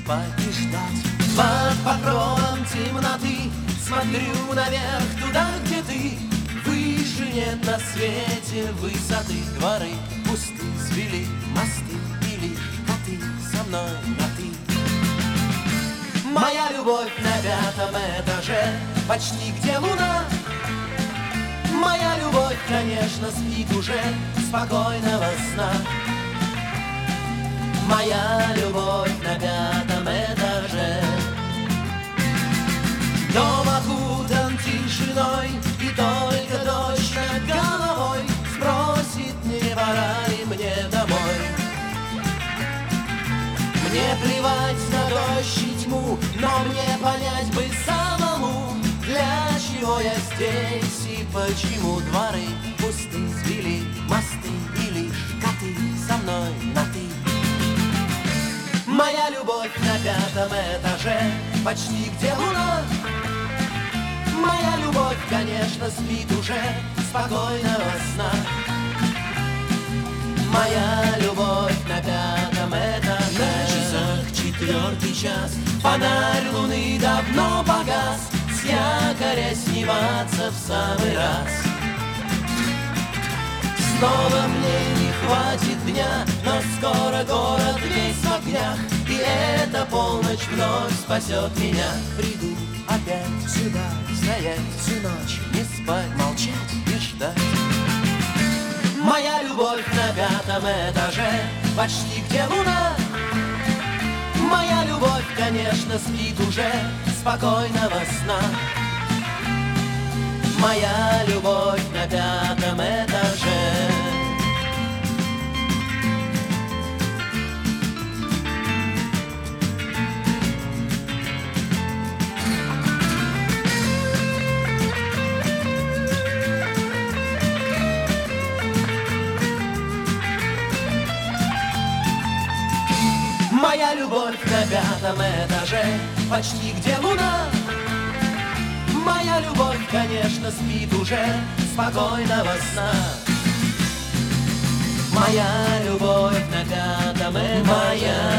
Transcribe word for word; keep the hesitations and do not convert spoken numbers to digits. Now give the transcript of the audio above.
спать и ждать. Под покровом темноты смотрю наверх, туда, где ты. Выше нет на свете высоты. Дворы пусты, свели мосты, и лишь коты со мной на ты. Моя любовь на пятом этаже, почти где луна. Моя любовь, конечно, спит уже, спокойного сна. Моя любовь на пятом этаже. Дом окутан тишиной, и только дождь над головой спросит, не пора ли мне домой. Мне плевать на дождь и тьму, но мне понять бы самому, для чего я здесь и почему дворы пусты, свели мосты, и лишь коты со мной на ты. Моя любовь на пятом этаже, почти где луна. Моя любовь, конечно, спит уже, спокойного сна. Моя любовь на пятом этаже. На часах четвертый час, фонарь луны давно погас, с якоря сниматься в самый раз. Снова мне не хватит дня, но скоро город весь в огнях, и эта полночь вновь спасет меня. Приду опять сюда, стоять всю ночь, не спать, молчать и ждать. Моя любовь на пятом этаже, почти где луна. Моя любовь, конечно, спит уже, спокойного сна. Моя любовь на пятом этаже. Моя любовь на пятом этаже, почти где луна. Моя любовь, конечно, спит уже, спокойного сна. Моя любовь на пятом этаже. Моя